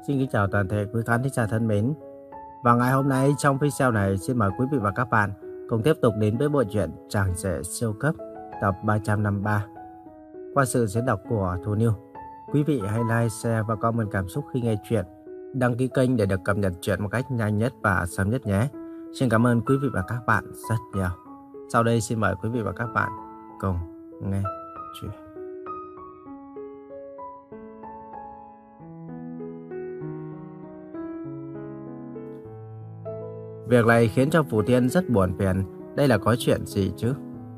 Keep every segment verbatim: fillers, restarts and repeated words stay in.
Xin kính chào toàn thể quý khán thính giả thân mến. Và ngày hôm nay trong video này xin mời quý vị và các bạn cùng tiếp tục đến với bộ truyện Chàng rể siêu cấp tập ba trăm năm mươi ba qua sự diễn đọc của Thu Niu. Quý vị hãy like, share và comment cảm xúc khi nghe truyện. Đăng ký kênh để được cập nhật truyện một cách nhanh nhất và sớm nhất nhé. Xin cảm ơn quý vị và các bạn rất nhiều. Sau đây xin mời quý vị và các bạn cùng nghe truyện. Việc này khiến cho Phù Thiên rất buồn phiền. Đây là có chuyện gì chứ?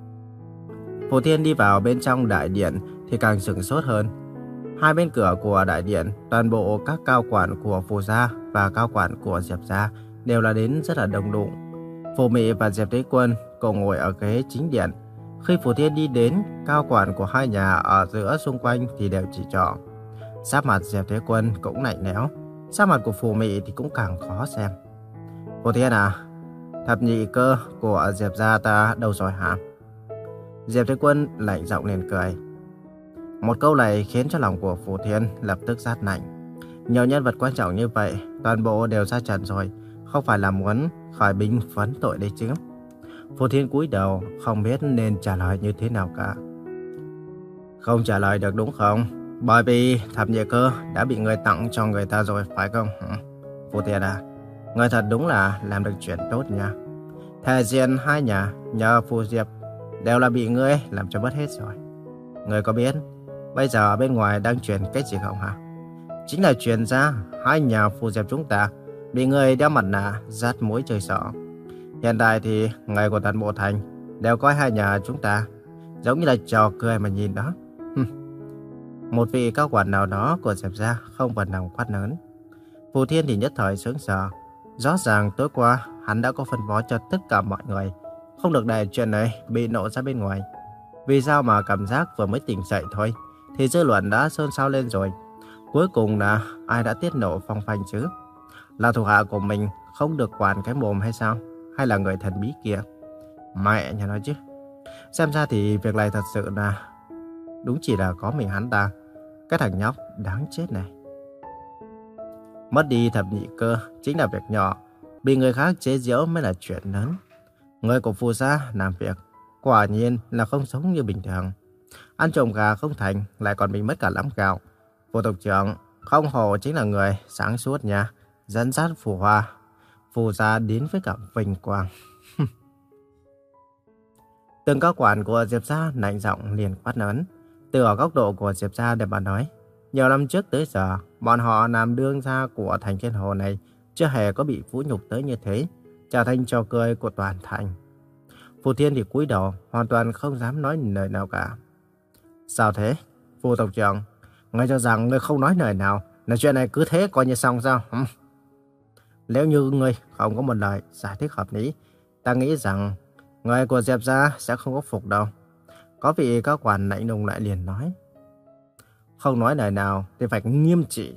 Phù Thiên đi vào bên trong đại điện thì càng sửng sốt hơn. Hai bên cửa của đại điện, toàn bộ các cao quản của Phù gia và cao quản của Diệp gia đều là đến rất là đông đủ. Phù Mị và Diệp Thế Quân cùng ngồi ở ghế chính điện. Khi Phù Thiên đi đến, cao quản của hai nhà ở giữa xung quanh thì đều chỉ trỏ. Sắc mặt Diệp Thế Quân cũng lạnh lẽo, sắc mặt của Phù Mị thì cũng càng khó xem. Phù Thiên à, thập nhị cơ của Diệp gia ta đâu rồi hả? Diệp Thế Quân lạnh giọng liền cười. Một câu này khiến cho lòng của Phù Thiên lập tức rát lạnh. Nhiều nhân vật quan trọng như vậy, toàn bộ đều ra trận rồi, không phải là muốn khởi binh phấn tội đấy chứ. Phù Thiên cúi đầu, không biết nên trả lời như thế nào cả. Không trả lời được đúng không? Bởi vì thập nhị cơ đã bị người tặng cho người ta rồi, phải không? Phù Thiên à, người thật đúng là làm được chuyện tốt nha. Thể diện hai nhà nhờ Phù Diệp đều là bị ngươi làm cho mất hết rồi. Ngươi có biết bây giờ ở bên ngoài đang truyền cái gì không hả? Chính là truyền ra hai nhà Phù Diệp chúng ta bị người đeo mặt nạ dắt mũi chơi xỏ. Hiện tại thì người của toàn bộ thành đều coi hai nhà chúng ta giống như là trò cười mà nhìn đó. Một vị cao quản nào đó của Diệp gia không phần nào quát lớn. Phù Thiên thì nhất thời sững sờ. Rõ ràng tối qua hắn đã có phân phó cho tất cả mọi người không được để chuyện này bị nổ ra bên ngoài. Vì sao mà cảm giác vừa mới tỉnh dậy thôi thì dư luận đã xôn xao lên rồi. Cuối cùng là ai đã tiết nổ phong phanh chứ? Là thuộc hạ của mình không được quản cái mồm hay sao? Hay là người thần bí kia? Mẹ nhà nói chứ. Xem ra thì việc này thật sự là đúng chỉ là có mình hắn ta. Cái thằng nhóc đáng chết này. Mất đi thập nhị cơ chính là việc nhỏ, bị người khác chế giễu mới là chuyện lớn. Người của Phù gia làm việc quả nhiên là không sống như bình thường. Ăn trộm gà không thành lại còn bị mất cả lắm gạo. Phù tộc trưởng không hổ chính là người sáng suốt nha, dẫn dắt Phù Hoa Phù gia đến với cả vinh quang. Từng cao quản của Diệp gia lạnh giọng liền quát lớn. Từ ở góc độ của Diệp gia để mà nói, nhiều năm trước tới giờ, bọn họ làm đương gia của thành Thiên Hồ này chưa hề có bị vũ nhục tới như thế, trở thành trò cười của toàn thành. Phù Thiên thì cúi đầu, hoàn toàn không dám nói lời nào cả. Sao thế? Phù tộc trưởng, ngươi cho rằng ngươi không nói lời nào là chuyện này cứ thế coi như xong sao? Hừm? Nếu như ngươi không có một lời giải thích hợp lý, ta nghĩ rằng người của Diệp gia sẽ không có phục đâu. Có vị cao quản lạnh lùng lại liền nói. Không nói lời nào thì phải nghiêm trị.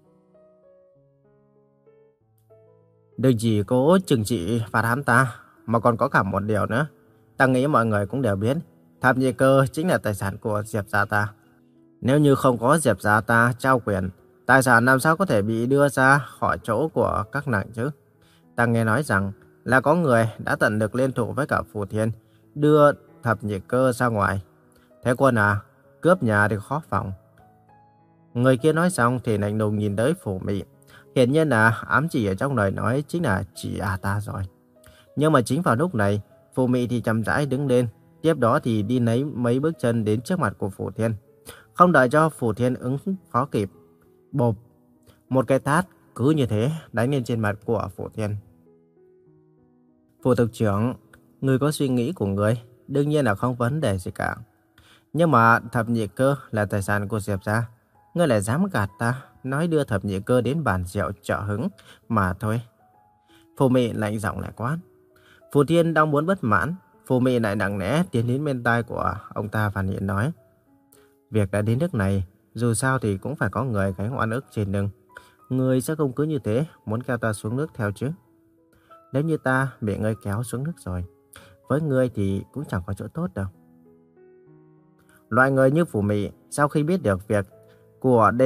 Đừng chỉ cố trừng trị phạt hắn ta, mà còn có cả một điều nữa. Ta nghĩ mọi người cũng đều biết, thập nhị cơ chính là tài sản của Diệp gia ta. Nếu như không có Diệp gia ta trao quyền, tài sản làm sao có thể bị đưa ra khỏi chỗ của các nàng chứ? Ta nghe nói rằng là có người đã tận lực liên thủ với cả Phù Thiên, đưa thập nhị cơ ra ngoài. Thế Quân à, cướp nhà thì khó phòng. Người kia nói xong thì lạnh lùng nhìn tới Phù Mị. Hiển nhiên là ám chỉ ở trong lời nói chính là chị à ta rồi. Nhưng mà chính vào lúc này, Phù Mị thì chậm rãi đứng lên, tiếp đó thì đi lấy mấy bước chân đến trước mặt của Phù Thiên. Không đợi cho Phù Thiên ứng phó kịp, bộp, một cái tát cứ như thế đánh lên trên mặt của Phù Thiên. Phù tộc trưởng, người có suy nghĩ của người, đương nhiên là không vấn đề gì cả. Nhưng mà thập nhị cơ là tài sản của Diệp gia, ngươi lại dám gạt ta, nói đưa thập nhị cơ đến bàn rượu trợ hứng mà thôi. Phù Mị lạnh giọng lại quát. Phù Thiên đang muốn bất mãn, Phù Mị lại nặng nẽ tiến đến bên tai của ông ta phản hiện nói. Việc đã đến nước này, dù sao thì cũng phải có người gánh oan ức trên lưng. Ngươi sẽ không cứ như thế muốn kéo ta xuống nước theo chứ? Nếu như ta bị ngươi kéo xuống nước rồi, với ngươi thì cũng chẳng có chỗ tốt đâu. Loại người như Phù Mị sau khi biết được việc của đêm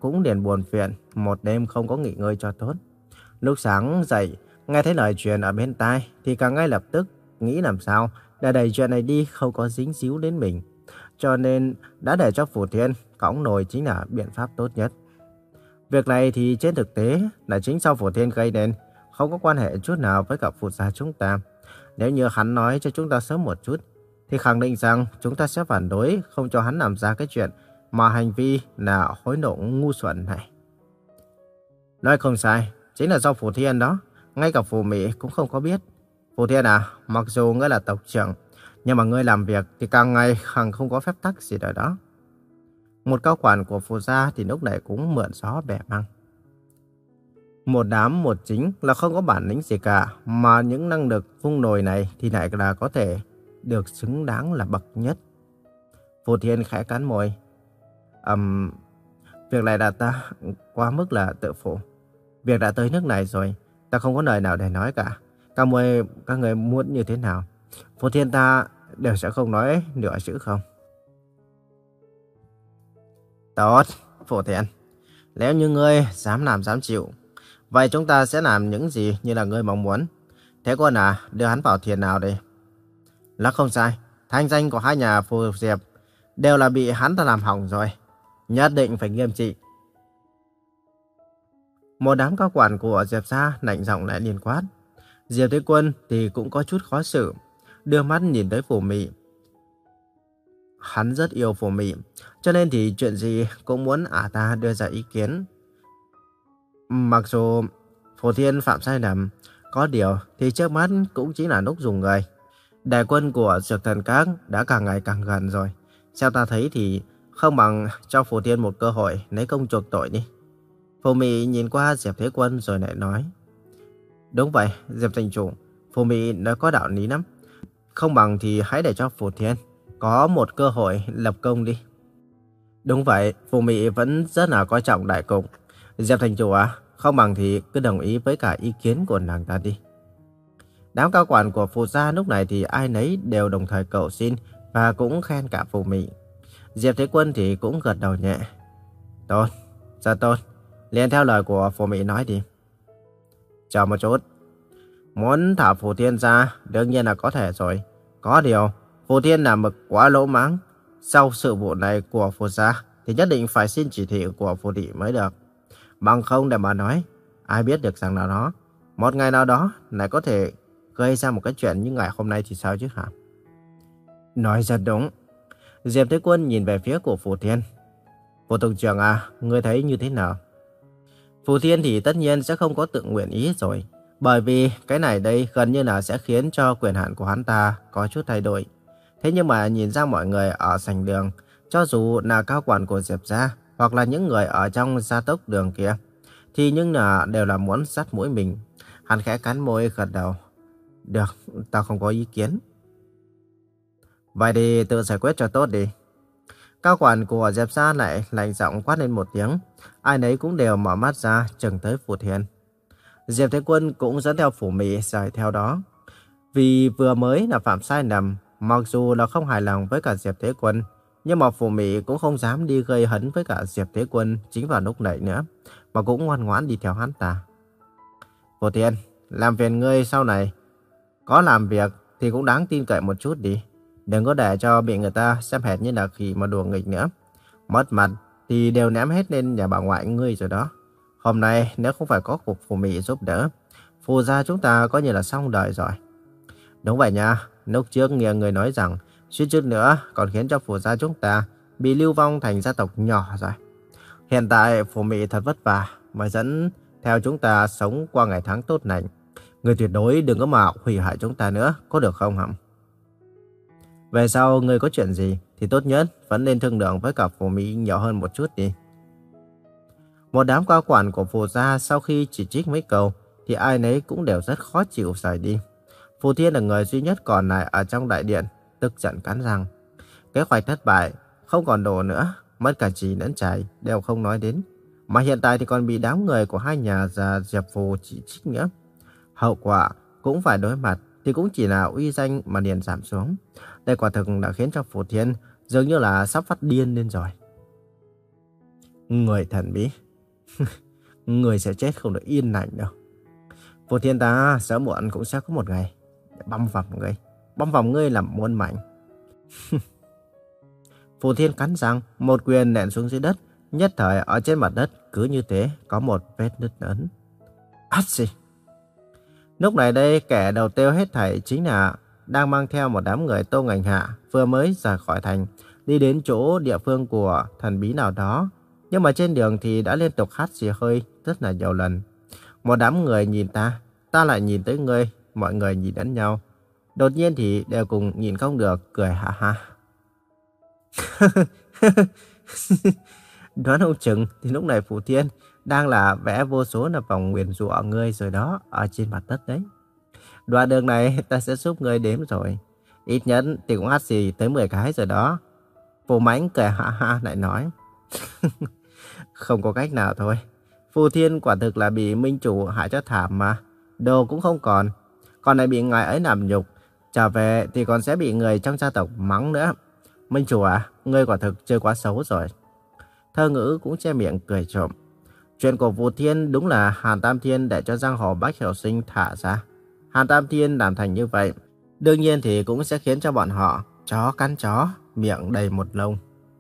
cũng liền buồn phiền, một đêm không có nghỉ ngơi cho tốt. Lúc sáng dậy, nghe thấy lời truyền ở bên tai thì càng ngay lập tức nghĩ làm sao để đẩy chuyện này đi không có dính díu đến mình. Cho nên đã để cho Phù Thiên cõng nồi chính là biện pháp tốt nhất. Việc này thì trên thực tế là chính sau Phù Thiên gây nên, không có quan hệ chút nào với cả Phù gia chúng ta. Nếu như hắn nói cho chúng ta sớm một chút, thì khẳng định rằng chúng ta sẽ phản đối, không cho hắn làm ra cái chuyện mà hành vi là hối lộ ngu xuẩn này. Nói không sai, chính là do Phù Thiên đó. Ngay cả Phù Mị cũng không có biết. Phù Thiên à, mặc dù ngươi là tộc trưởng, nhưng mà ngươi làm việc thì càng ngày càng không có phép tắc gì rồi đó. Một cao quản của Phù gia thì lúc này cũng mượn gió bẻ măng. Một đám một chính là không có bản lĩnh gì cả, mà những năng lực vung nồi này thì lại là có thể được xứng đáng là bậc nhất. Phù Thiên khẽ cắn môi. Um, việc này là ta quá mức là tự phụ. Việc đã tới nước này rồi, ta không có lời nào để nói cả. Các người, các người muốn như thế nào, Phù Thiên ta đều sẽ không nói nửa chữ không. Tốt, Phù Thiên. Nếu như ngươi dám làm dám chịu, vậy chúng ta sẽ làm những gì như là ngươi mong muốn. Thế quân à, đưa hắn vào thiền nào đi. Là không sai, thanh danh của hai nhà Phù Diệp đều là bị hắn ta làm hỏng rồi. Nhất định phải nghiêm trị. Một đám cao quản của Diệp gia lạnh giọng lại liền quát. Diệp Thế Quân thì cũng có chút khó xử, đưa mắt nhìn tới Phù Mị. Hắn rất yêu Phù Mị, cho nên thì chuyện gì cũng muốn ả ta đưa ra ý kiến. Mặc dù Phù Thiên phạm sai lầm, có điều thì trước mắt cũng chính là lúc dùng người. Đại quân của Dược Thần Các đã càng ngày càng gần rồi. Theo ta thấy thì không bằng cho Phù Thiên một cơ hội lấy công chuộc tội đi. Phù Mị nhìn qua Diệp Thế Quân rồi lại nói. Đúng vậy, Diệp thành chủ, Phù Mị nói có đạo lý lắm. Không bằng thì hãy để cho Phù Thiên có một cơ hội lập công đi. Đúng vậy, Phù Mị vẫn rất là coi trọng đại cục. Diệp thành chủ à, không bằng thì cứ đồng ý với cả ý kiến của nàng ta đi. Đám cao quản của Phù gia lúc này thì ai nấy đều đồng thời cầu xin và cũng khen cả Phù Mị. Diệp Thế Quân thì cũng gật đầu nhẹ. Tốt, rất tốt. Liền theo lời của Phù Mị nói đi. Chờ một chút. Muốn thả Phù Thiên ra đương nhiên là có thể rồi. Có điều, Phù Thiên là mực quá lỗ mãng. Sau sự vụ này của Phù gia thì nhất định phải xin chỉ thị của Phù thị mới được. Bằng không để mà nói, ai biết được rằng là nó một ngày nào đó lại có thể gây ra một cái chuyện như ngày hôm nay thì sao chứ hả? Nói rất đúng. Diệp Thế Quân nhìn về phía của Phù Thiên. Phù Tổng trưởng à, ngươi thấy như thế nào? Phù Thiên thì tất nhiên sẽ không có tự nguyện ý rồi. Bởi vì cái này đây gần như là sẽ khiến cho quyền hạn của hắn ta có chút thay đổi. Thế nhưng mà nhìn ra mọi người ở sảnh đường, cho dù là cao quản của Diệp gia hoặc là những người ở trong gia tốc đường kia, thì nhưng là đều là muốn sát mũi mình. Hắn khẽ cắn môi gật đầu. Được, tao không có ý kiến. Vậy thì tự giải quyết cho tốt đi. Cao quản của Diệp gia lại lạnh giọng quát lên một tiếng. Ai nấy cũng đều mở mắt ra chừng tới Phù Thiên. Diệp Thế Quân cũng dẫn theo Phù Mị rời theo đó. Vì vừa mới là phạm sai lầm, mặc dù là không hài lòng với cả Diệp Thế Quân, nhưng mà Phù Mị cũng không dám đi gây hấn với cả Diệp Thế Quân chính vào lúc này nữa, mà cũng ngoan ngoãn đi theo hắn ta. Phù Thiên, làm phiền ngươi sau này có làm việc thì cũng đáng tin cậy một chút đi. Đừng có để cho bị người ta xem hệt như là khỉ mà đùa nghịch nữa. Mất mặt thì đều ném hết lên nhà bà ngoại ngươi rồi đó. Hôm nay nếu không phải có cục Phù Mị giúp đỡ, Phù gia chúng ta coi như là xong đời rồi. Đúng vậy nha, lúc trước nghe người nói rằng suýt chút nữa còn khiến cho Phù gia chúng ta bị lưu vong thành gia tộc nhỏ rồi. Hiện tại Phù Mị thật vất vả mới dẫn theo chúng ta sống qua ngày tháng tốt lành. Người tuyệt đối đừng có mà hủy hại chúng ta nữa, có được không hả? Về sau người có chuyện gì thì tốt nhất vẫn nên thương lượng với cả Phù Mị nhiều hơn một chút đi. Một đám cao quản của Phù gia sau khi chỉ trích mấy câu thì ai nấy cũng đều rất khó chịu rời đi. Phù Thiên là người duy nhất còn lại ở trong đại điện, tức giận cắn răng. Kế hoạch thất bại, không còn đồ nữa, mất cả Trì lẫn Trải đều không nói đến. Mà hiện tại thì còn bị đám người của hai nhà già Diệp Phù chỉ trích nữa. Hậu quả cũng phải đối mặt thì cũng chỉ là uy danh mà liền giảm xuống. Đây quả thực đã khiến cho Phù Thiên dường như là sắp phát điên lên rồi. Người thần bí. Người sẽ chết không được yên lành đâu. Phù Thiên ta sớm muộn cũng sẽ có một ngày để băm vằm ngươi. Băm vằm ngươi làm muôn mảnh. Phù Thiên cắn răng, một quyền nện xuống dưới đất. Nhất thời ở trên mặt đất cứ như thế có một vết nứt lớn. Át gì? Lúc này đây kẻ đầu tiêu hết thảy chính là đang mang theo một đám người Tô Ngành Hạ vừa mới rời khỏi thành, đi đến chỗ địa phương của thần bí nào đó. Nhưng mà trên đường thì đã liên tục hắt xì hơi rất là nhiều lần. Một đám người nhìn ta, ta lại nhìn tới ngươi, mọi người nhìn lẫn nhau. Đột nhiên thì đều cùng nhìn không được, cười ha ha. Đoán không chừng thì lúc này Phù Thiên đang là vẽ vô số là vòng nguyền rủa ngươi rồi đó, ở trên mặt đất đấy. Đoạn đường này ta sẽ giúp ngươi đếm rồi. Ít nhất thì cũng hát xì tới mười cái rồi đó. Phù Mãnh cười ha ha lại nói. Không có cách nào thôi. Phù Thiên quả thực là bị minh chủ hại cho thảm mà. Đồ cũng không còn. Còn lại bị ngài ấy làm nhục. Trở về thì còn sẽ bị người trong gia tộc mắng nữa. Minh chủ à, ngươi quả thực chơi quá xấu rồi. Thơ Ngữ cũng che miệng cười trộm. Chuyện của Phù Thiên đúng là Hàn Tam Thiên để cho giang hồ Bách Hiểu Sinh thả ra. Hàn Tam Thiên làm thành như vậy, đương nhiên thì cũng sẽ khiến cho bọn họ chó cắn chó, miệng đầy một lông.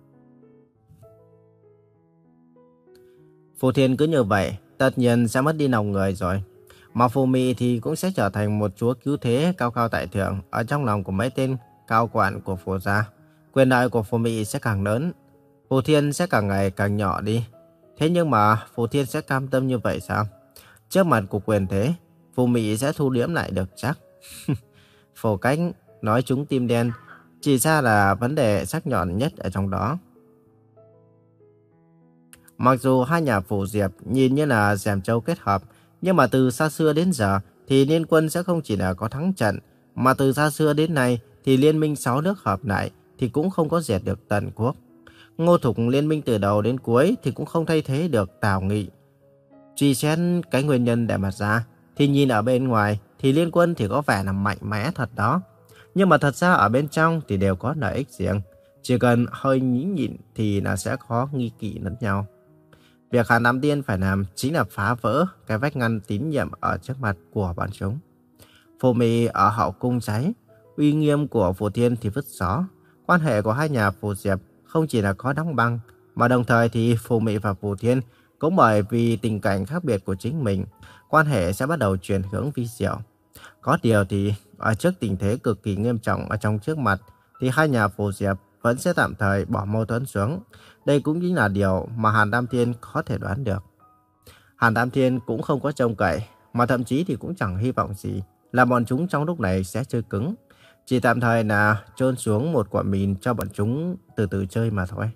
Phù Thiên cứ như vậy, tất nhiên sẽ mất đi lòng người rồi. Mà Phù Mị thì cũng sẽ trở thành một chúa cứu thế cao cao tại thượng ở trong lòng của mấy tên cao quản của Phù gia. Quyền lợi của Phù Mị sẽ càng lớn, Phù Thiên sẽ càng ngày càng nhỏ đi. Thế nhưng mà Phù Thiên sẽ cam tâm như vậy sao? Trước mặt của quyền thế, Phù Mị sẽ thu liễm lại được chắc. Phù Cách nói trúng tim đen, chỉ ra là vấn đề sắc nhọn nhất ở trong đó. Mặc dù hai nhà Phù Diệp nhìn như là rèm trâu kết hợp, nhưng mà từ xa xưa đến giờ thì liên quân sẽ không chỉ là có thắng trận, mà từ xa xưa đến nay thì liên minh sáu nước hợp lại thì cũng không có diệt được Tần Quốc. Ngô Thục liên minh từ đầu đến cuối thì cũng không thay thế được Tào Nghị. Truy xét cái nguyên nhân để mà ra thì nhìn ở bên ngoài thì liên quân thì có vẻ là mạnh mẽ thật đó. Nhưng mà thật ra ở bên trong thì đều có lợi ích riêng. Chỉ cần hơi nhịn nhịn thì là sẽ có nghi kỵ lẫn nhau. Việc Hàn Nam Tiên phải làm chính là phá vỡ cái vách ngăn tín nhiệm ở trước mặt của bọn chúng. Phù Mị ở hậu cung cháy, uy nghiêm của Phù Thiên thì vứt gió. Quan hệ của hai nhà Phù Diệp không chỉ là có đóng băng, mà đồng thời thì Phù Mị và Phù Thiên cũng bởi vì tình cảnh khác biệt của chính mình, quan hệ sẽ bắt đầu chuyển hướng vi diệu. Có điều thì ở trước tình thế cực kỳ nghiêm trọng ở trong trước mặt, thì hai nhà Phù Diệp vẫn sẽ tạm thời bỏ mâu thuẫn xuống. Đây cũng chính là điều mà Hàn Tam Thiên có thể đoán được. Hàn Tam Thiên cũng không có trông cậy, mà thậm chí thì cũng chẳng hy vọng gì là bọn chúng trong lúc này sẽ chơi cứng. Chỉ tạm thời là chôn xuống một quả mìn cho bọn chúng từ từ chơi mà thôi.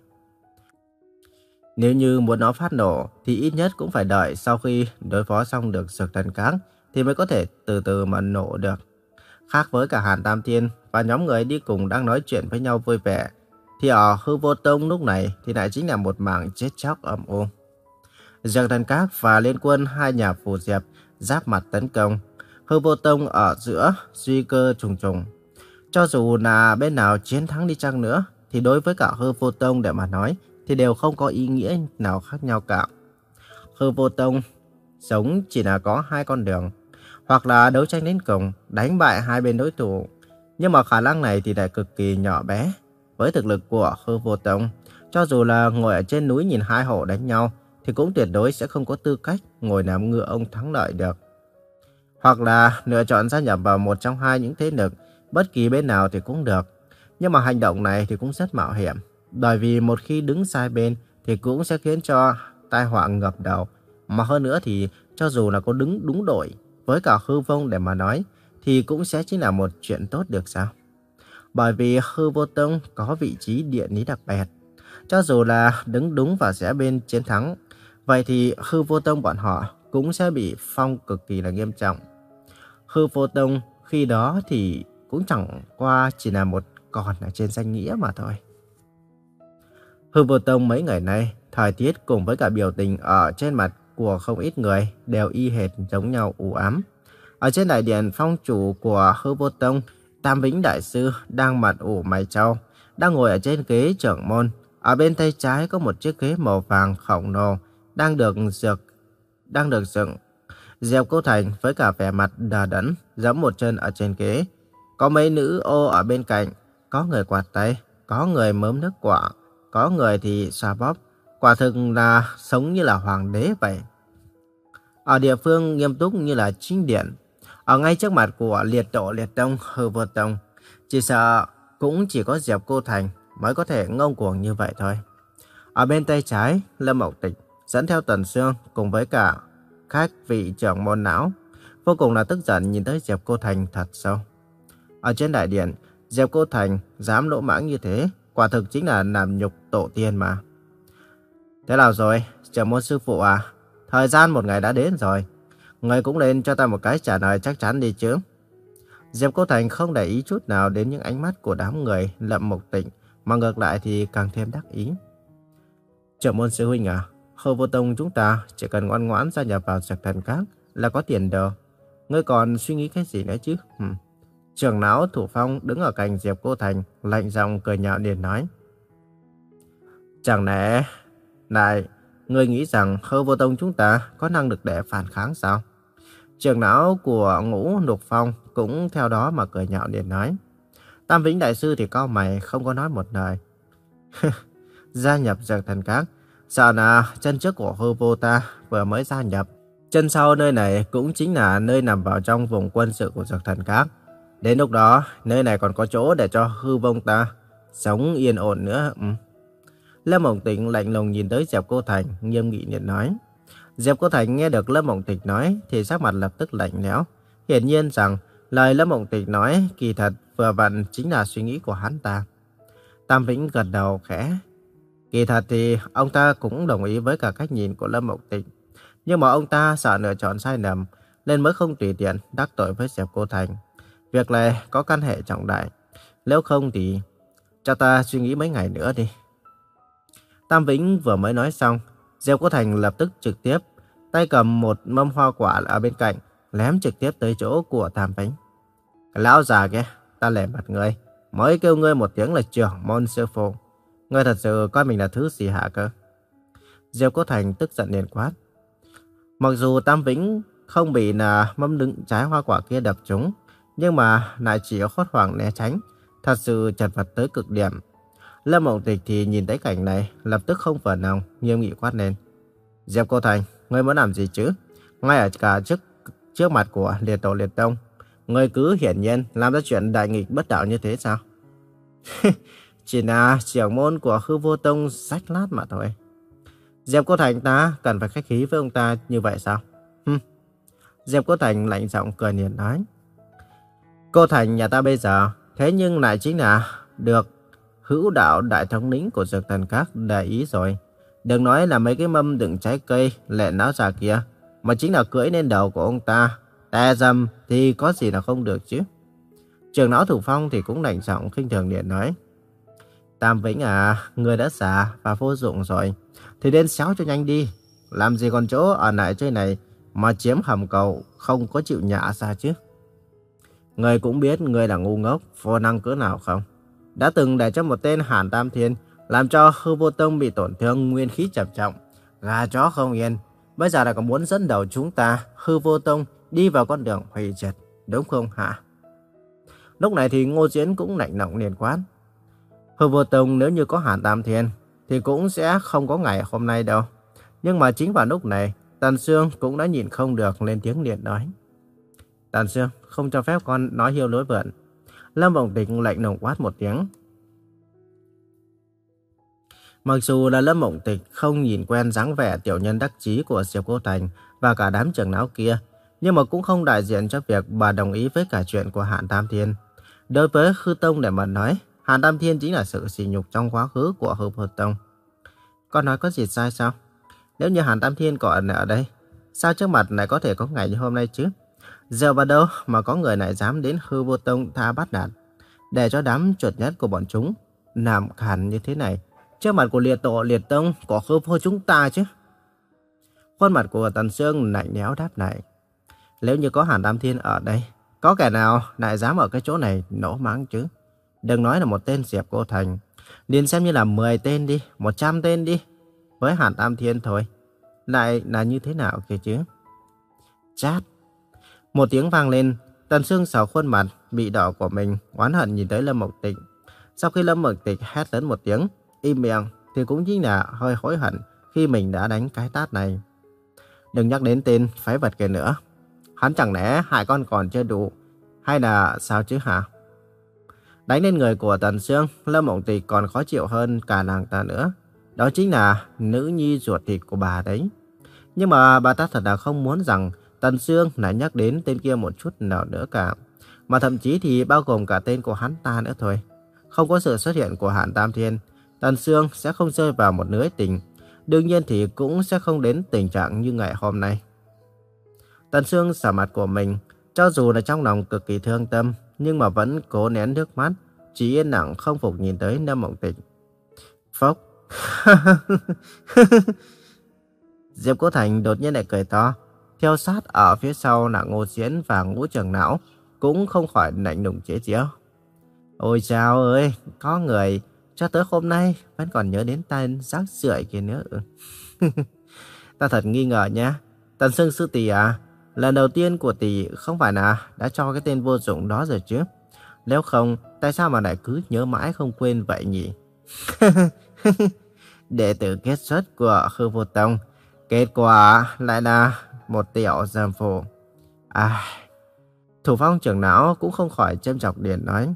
Nếu như muốn nó phát nổ thì ít nhất cũng phải đợi sau khi đối phó xong được Dược Thần Các thì mới có thể từ từ mà nổ được. Khác với cả Hàn Tam Thiên và nhóm người đi cùng đang nói chuyện với nhau vui vẻ, thì ở Hư Vô Tông lúc này thì lại chính là một mảng chết chóc âm u. Dược Thần Các và liên quân hai nhà Phù Diệp giáp mặt tấn công. Hư Vô Tông ở giữa suy cơ trùng trùng. Cho dù là bên nào chiến thắng đi chăng nữa thì đối với cả Hư Vô Tông để mà nói thì đều không có ý nghĩa nào khác nhau cả. Hư Vô Tông sống chỉ là có hai con đường, hoặc là đấu tranh đến cùng, đánh bại hai bên đối thủ. Nhưng mà khả năng này thì lại cực kỳ nhỏ bé. Với thực lực của Hư Vô Tông, cho dù là ngồi ở trên núi nhìn hai hộ đánh nhau thì cũng tuyệt đối sẽ không có tư cách ngồi làm ngựa ông thắng lợi được. Hoặc là lựa chọn gia nhập vào một trong hai những thế lực, bất kỳ bên nào thì cũng được. Nhưng mà hành động này thì cũng rất mạo hiểm. Bởi vì một khi đứng sai bên thì cũng sẽ khiến cho tai họa ngập đầu. Mà hơn nữa thì cho dù là có đứng đúng đội với cả Hư Vong để mà nói thì cũng sẽ chỉ là một chuyện tốt được sao? Bởi vì Hư Vô Tông có vị trí địa lý đặc biệt. Cho dù là đứng đúng và sẽ bên chiến thắng, vậy thì Hư Vô Tông bọn họ cũng sẽ bị phong cực kỳ là nghiêm trọng. Hư Vô Tông khi đó thì cũng chẳng qua chỉ là một con ở trên danh nghĩa mà thôi. Hư Vô Tông mấy ngày nay, thời tiết cùng với cả biểu tình ở trên mặt của không ít người đều y hệt giống nhau u ám. Ở trên đại điện, phong chủ của Hư Vô Tông, Tam Vĩnh Đại Sư đang mặt ủ mày trao, đang ngồi ở trên ghế trưởng môn, Ở bên tay trái có một chiếc ghế màu vàng khổng lồ đang được dược đang được dựng. Diệp Cô Thành với cả vẻ mặt đờ đẫn giẫm một chân ở trên ghế. Có mấy nữ ô ở bên cạnh, có người quạt tay, có người mớm nước quả, có người thì xoa bóp. Quả thực là sống như là hoàng đế vậy. Ở địa phương nghiêm túc như là chính điện, ở ngay trước mặt của liệt tổ liệt tông Hư Vô Tông, chỉ sợ cũng chỉ có Diệp Cô Thành mới có thể ngông cuồng như vậy thôi. Ở bên tay trái, Lâm Mộng Tịch dẫn theo Tần Sương cùng với cả các vị trưởng môn não, vô cùng là tức giận nhìn tới Diệp Cô Thành thật sâu. Ở trên đại điện, Diệp Cô Thành dám lỗ mãng như thế, quả thực chính là làm nhục tổ tiên mà. Thế nào rồi, trưởng môn sư phụ à? Thời gian một ngày đã đến rồi. Người cũng nên cho ta một cái trả lời chắc chắn đi chứ. Diệp Cô Thành không để ý chút nào đến những ánh mắt của đám người Lâm Mộng Tịch, mà ngược lại thì càng thêm đắc ý. Trưởng môn sư huynh à, Hư Vô Tông chúng ta chỉ cần ngoan ngoãn gia nhập vào Dược Thần Các là có tiền đồ. Ngươi còn suy nghĩ cái gì nữa chứ? Hừm. Trưởng lão Thủ Phong đứng ở cạnh Diệp Cô Thành, lạnh giọng cười nhạo liền nói. Chẳng lẽ, này, ngươi nghĩ rằng Hư Vô Tông chúng ta có năng lực để phản kháng sao? Trưởng lão của Ngũ Lục Phong cũng theo đó mà cười nhạo liền nói. Tam Vĩnh Đại Sư thì cau mày không có nói một lời. Gia nhập Dược Thần Các, sợ là chân trước của Hư Vô ta vừa mới gia nhập. Chân sau nơi này cũng chính là nơi nằm vào trong vùng quân sự của Dược Thần Các. Đến lúc đó, nơi này còn có chỗ để cho Hư Vong ta sống yên ổn nữa. Ừ. Lâm Mộng Tịch lạnh lùng nhìn tới Diệp Cô Thành, nghiêm nghị liền nói. Diệp Cô Thành nghe được Lâm Mộng Tịch nói thì sắc mặt lập tức lạnh lẽo. Hiển nhiên rằng lời Lâm Mộng Tịch nói kỳ thật vừa vặn chính là suy nghĩ của hắn ta. Tam Vĩnh gật đầu khẽ. Kỳ thật thì ông ta cũng đồng ý với cả cách nhìn của Lâm Mộng Tịch. Nhưng mà ông ta sợ lựa chọn sai lầm nên mới không tùy tiện đắc tội với Diệp Cô Thành. Việc này có căn hệ trọng đại. Nếu không thì cho ta suy nghĩ mấy ngày nữa đi. Tam Vĩnh vừa mới nói xong, Diệp Cô Thành lập tức trực tiếp tay cầm một mâm hoa quả ở bên cạnh, ném trực tiếp tới chỗ của Tam Vĩnh. Cái lão già kia, ta lẻ mặt ngươi, mới kêu ngươi một tiếng là trưởng môn sư phụ. Ngươi thật sự coi mình là thứ gì hả cơ? Diệp Cô Thành tức giận liền quát. Mặc dù Tam Vĩnh không bị là mâm đựng trái hoa quả kia đập trúng, nhưng mà lại chỉ hốt hoảng né tránh, thật sự chật vật tới cực điểm. Lâm Mộng Tịch thì nhìn thấy cảnh này, lập tức không phần nào, nghiêm nghị quát lên. Diệp Cô Thành, ngươi muốn làm gì chứ? Ngay ở cả trước trước mặt của liệt tổ liệt tông, ngươi cứ hiển nhiên làm ra chuyện đại nghịch bất đạo như thế sao? Chỉ là trưởng môn của Hư Vô Tông rách lát mà thôi. Diệp Cô Thành ta cần phải khách khí với ông ta như vậy sao? Hừm. Diệp Cô Thành lạnh giọng cười liền nói. Cô Thành nhà ta bây giờ, thế nhưng lại chính là được hữu đạo đại thống lĩnh của Dược Thần Các để ý rồi. Đừng nói là mấy cái mâm đựng trái cây lẹ náo già kia, mà chính là cưỡi lên đầu của ông ta, tè dầm thì có gì là không được chứ. Trưởng lão Thủ Phong thì cũng lạnh giọng khinh thường liền nói. Tam Vĩnh à, người đã già và vô dụng rồi, thì đến xéo cho nhanh đi. Làm gì còn chỗ ở lại chơi này mà chiếm hầm cầu không có chịu nhả ra chứ. Người cũng biết người là ngu ngốc, vô năng cỡ nào không? Đã từng để cho một tên Hàn Tam Thiên làm cho Hư Vô Tông bị tổn thương nguyên khí trầm trọng, gà chó không yên. Bây giờ lại còn muốn dẫn đầu chúng ta, Hư Vô Tông, đi vào con đường hủy diệt, đúng không hả? Lúc này thì Ngô Diễn cũng lạnh lùng liền quát. Hư Vô Tông nếu như có Hàn Tam Thiên thì cũng sẽ không có ngày hôm nay đâu. Nhưng mà chính vào lúc này, Tần Sương cũng đã nhìn không được lên tiếng liền nói. Tần Sương, không cho phép con nói hiêu lối vượn. Lâm Mộng Tịch lạnh lùng quát một tiếng. Mặc dù là Lâm Mộng Tịch không nhìn quen dáng vẻ tiểu nhân đắc chí của Diệp Cô Thành và cả đám trưởng lão kia, nhưng mà cũng không đại diện cho việc bà đồng ý với cả chuyện của Hàn Tam Thiên. Đối với Hư Tông để mà nói, Hàn Tam Thiên chính là sự sỉ nhục trong quá khứ của Hư Vô Tông. Con nói có gì sai sao? Nếu như Hàn Tam Thiên còn ở đây, sao trước mặt lại có thể có ngày như hôm nay chứ? Giờ vào đâu mà có người lại dám đến Hư Vô Tông tha bắt nạt, để cho đám chuột nhất của bọn chúng làm càn như thế này trước mặt của liệt tổ liệt tông của Hư Vô chúng ta chứ? Khuôn mặt của Tần Sương lạnh lẽo đáp lại. Nếu như có Hàn Tam Thiên ở đây, có kẻ nào lại dám ở cái chỗ này nổ mắng chứ? Đừng nói là một tên Diệp Cô Thành, liền xem như là mười tên đi, một trăm tên đi. Với Hàn Tam Thiên thôi, lại là như thế nào kia chứ? Chát! Một tiếng vang lên, Tần Sương sờ khuôn mặt bị đỏ của mình, oán hận nhìn tới Lâm Mộc Tịch. Sau khi Lâm Mộc Tịch hét lớn một tiếng, im miệng, thì cũng chính là hơi hối hận khi mình đã đánh cái tát này. Đừng nhắc đến tên phái vật kia nữa. Hắn chẳng lẽ hại con còn chưa đủ, hay là sao chứ hả? Đánh lên người của Tần Sương, Lâm Mộng Tịch còn khó chịu hơn cả nàng ta nữa. Đó chính là nữ nhi ruột thịt của bà đấy. Nhưng mà bà ta thật là không muốn rằng Tần Sương lại nhắc đến tên kia một chút nào nữa cả. Mà thậm chí thì bao gồm cả tên của hắn ta nữa thôi. Không có sự xuất hiện của Hàn Tam Thiên, Tần Sương sẽ không rơi vào một lưới tình. Đương nhiên thì cũng sẽ không đến tình trạng như ngày hôm nay. Tần Sương xả mặt của mình, cho dù là trong lòng cực kỳ thương tâm, nhưng mà vẫn cố nén nước mắt, chỉ yên lặng không phục nhìn tới Lâm Mộng Tịch. Phốc. Diệp Cô Thành đột nhiên lại cười to, theo sát ở phía sau là Ngô Diễn và Ngũ Trường Não, cũng không khỏi lạnh lùng chế giễu. Ôi chao ơi, có người cho tới hôm nay vẫn còn nhớ đến tên rác rưởi kia nữa. Ta thật nghi ngờ nhá. Tần Sương sư tỷ à, lần đầu tiên của tỷ không phải là đã cho cái tên vô dụng đó rồi chứ? Nếu không, tại sao mà lại cứ nhớ mãi không quên vậy nhỉ? Đệ tử kết xuất của Hư Vô Tông, kết quả lại là một tiểu dâm phụ. À, Thủ Phong trưởng não cũng không khỏi châm chọc liền nói.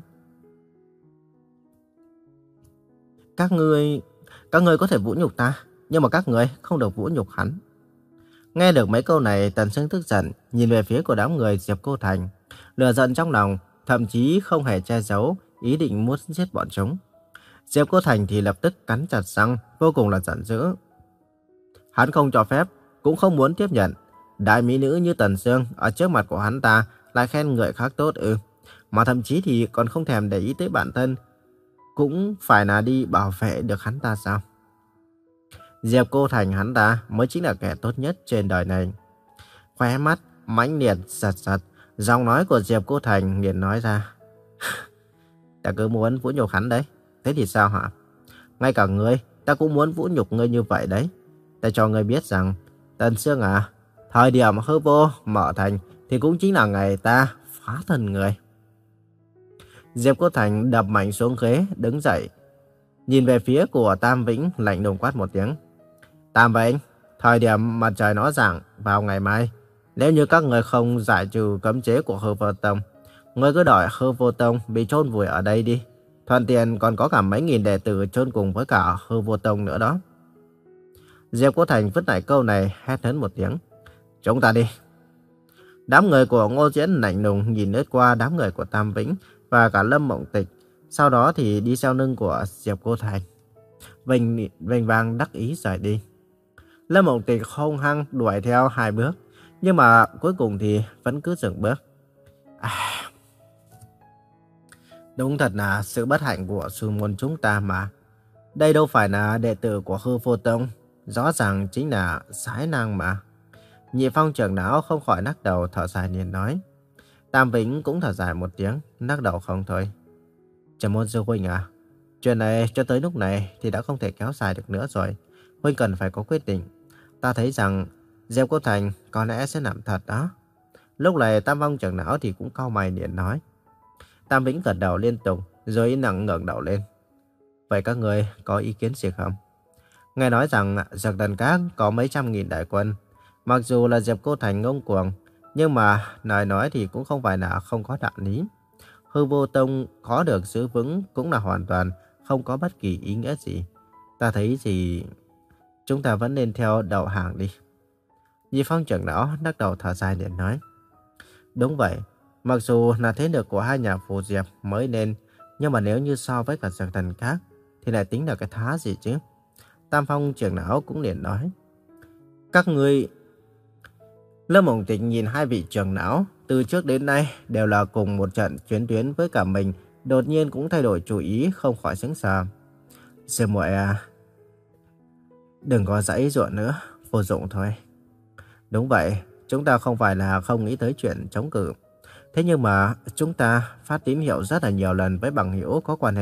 Các ngươi, các ngươi có thể vũ nhục ta, nhưng mà các ngươi không được vũ nhục hắn. Nghe được mấy câu này, Tần Sương tức giận, nhìn về phía của đám người Diệp Cô Thành. Lửa giận trong lòng, thậm chí không hề che giấu, ý định muốn giết bọn chúng. Diệp Cô Thành thì lập tức cắn chặt răng, vô cùng là giận dữ. Hắn không cho phép, cũng không muốn tiếp nhận. Đại mỹ nữ như Tần Sương ở trước mặt của hắn ta lại khen người khác tốt ư. Mà thậm chí thì còn không thèm để ý tới bản thân, cũng phải là đi bảo vệ được hắn ta sao? Diệp Cô Thành hắn ta mới chính là kẻ tốt nhất trên đời này. Khóe mắt mãnh liệt giật giật, giọng nói của Diệp Cô Thành liền nói ra. Ta cứ muốn vũ nhục hắn đấy, thế thì sao hả? Ngay cả ngươi, ta cũng muốn vũ nhục ngươi như vậy đấy. Ta cho ngươi biết rằng, Tần Sương à, thời điểm Hư Vô mở thành thì cũng chính là ngày ta phá thân người. Diệp Cô Thành đập mạnh xuống ghế, đứng dậy, nhìn về phía của Tam Vĩnh, lạnh lùng quát một tiếng. Tam Vĩnh, thời điểm mặt trời nó rạng vào ngày mai, nếu như các người không giải trừ cấm chế của Hư Vô Tông, người cứ đòi Hư Vô Tông bị chôn vùi ở đây đi. Thuận tiện còn có cả mấy nghìn đệ tử chôn cùng với cả Hư Vô Tông nữa đó. Diệp Cô Thành vứt lại câu này, hét lớn một tiếng. Chúng ta đi. Đám người của Ngô Diễn lạnh lùng nhìn lướt qua đám người của Tam Vĩnh và cả Lâm Mộng Tịch, sau đó thì đi sau lưng của Diệp Cô Thành, vinh vinh vang đắc ý rời đi. Lâm Mộng Tịch hung hăng đuổi theo hai bước, nhưng mà cuối cùng thì vẫn cứ dừng bước. À, đúng thật là sự bất hạnh của sư môn chúng ta mà. Đây đâu phải là đệ tử của Hư Vô Tông, rõ ràng chính là sái năng mà. Nhị Phong trưởng não không khỏi lắc đầu thở dài liền nói. Tam Vĩnh cũng thở dài một tiếng, lắc đầu không thôi. Trầm Môn sư huynh à, chuyện này cho tới lúc này thì đã không thể kéo dài được nữa rồi. Huynh cần phải có quyết định. Ta thấy rằng Diệp Cô Thành có lẽ sẽ làm thật đó. Lúc này Tam Phong trưởng não thì cũng cau mày liền nói. Tam Vĩnh gật đầu liên tục, rồi im lặng ngẩng đầu lên. Vậy các người có ý kiến gì không? Nghe nói rằng Dược Thần Các có mấy trăm nghìn đại quân. Mặc dù là Diệp Cô Thành ngông cuồng, nhưng mà lời nói thì cũng không phải là không có đạo lý. Hư Vô Tông có được giữ vững cũng là hoàn toàn không có bất kỳ ý nghĩa gì. Ta thấy thì chúng ta vẫn nên theo đầu hàng đi. Nhị Phong trưởng lão lắc đầu thở dài để nói. Đúng vậy, mặc dù là thế lực của hai nhà phù Diệp mới nên, nhưng mà nếu như so với cả Dược Thần Các thì lại tính là cái thá gì chứ? Tam Phong trưởng lão cũng liền nói. Các ngươi... Lâm Mộng Tịch nhìn hai vị trưởng lão từ trước đến nay đều là cùng một trận chiến tuyến với cả mình, đột nhiên cũng thay đổi chủ ý, không khỏi sững sờ. Sư muội à, đừng có giãy giụa nữa, vô dụng thôi. Đúng vậy, chúng ta không phải là không nghĩ tới chuyện chống cự. Thế nhưng mà chúng ta phát tín hiệu rất là nhiều lần với bằng hữu có quan hệ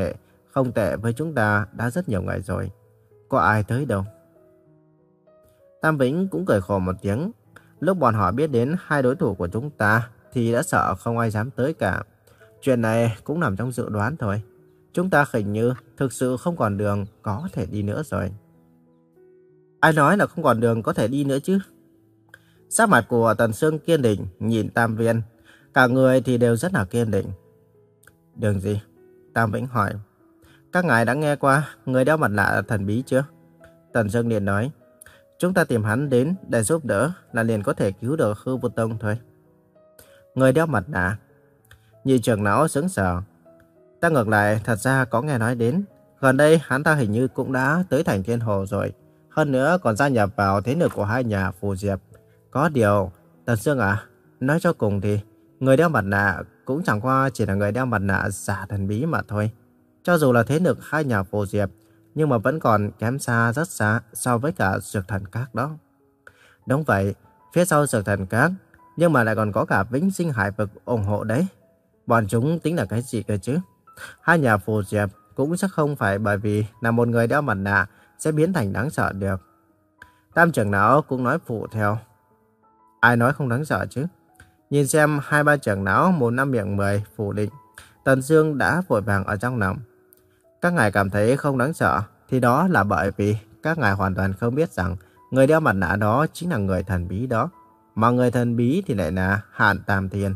không tệ với chúng ta đã rất nhiều ngày rồi. Có ai tới đâu. Tam Vĩnh cũng cười khổ một tiếng. Lúc bọn họ biết đến hai đối thủ của chúng ta thì đã sợ không ai dám tới cả. Chuyện này cũng nằm trong dự đoán thôi. Chúng ta hình như thực sự không còn đường có thể đi nữa rồi. Ai nói là không còn đường có thể đi nữa chứ? Sắc mặt của Tần Sương kiên định nhìn Tam Viên. Cả người thì đều rất là kiên định. Đường gì? Tam Vĩnh hỏi. Các ngài đã nghe qua người đeo mặt nạ thần bí chưa? Tần Sương liền nói. Chúng ta tìm hắn đến để giúp đỡ là liền có thể cứu được Hư Vô Tông thôi. Người đeo mặt nạ. Nhị trưởng lão sững sờ. Ta ngược lại thật ra có nghe nói đến. Gần đây hắn ta hình như cũng đã tới thành Thiên Hồ rồi. Hơn nữa còn gia nhập vào thế lực của hai nhà Phù Diệp. Có điều, Tần Sương à, nói cho cùng thì người đeo mặt nạ cũng chẳng qua chỉ là người đeo mặt nạ giả thần bí mà thôi. Cho dù là thế lực hai nhà Phù Diệp, nhưng mà vẫn còn kém xa rất xa so với cả Dược Thần Các đó. Đúng vậy, phía sau Dược Thần Các, nhưng mà lại còn có cả Vĩnh Sinh Hải Vực ủng hộ đấy. Bọn chúng tính là cái gì cơ chứ? Hai nhà Phù Diệp cũng chắc không phải bởi vì là một người đeo mặt nạ sẽ biến thành đáng sợ được. Tam trưởng lão cũng nói phụ theo. Ai nói không đáng sợ chứ? Nhìn xem hai ba trưởng lão một năm miệng mười phủ định, Tần Dương đã vội vàng ở trong lòng. Các ngài cảm thấy không đáng sợ thì đó là bởi vì các ngài hoàn toàn không biết rằng người đeo mặt nạ đó chính là người thần bí đó, mà người thần bí thì lại là Hàn Tam Thiên.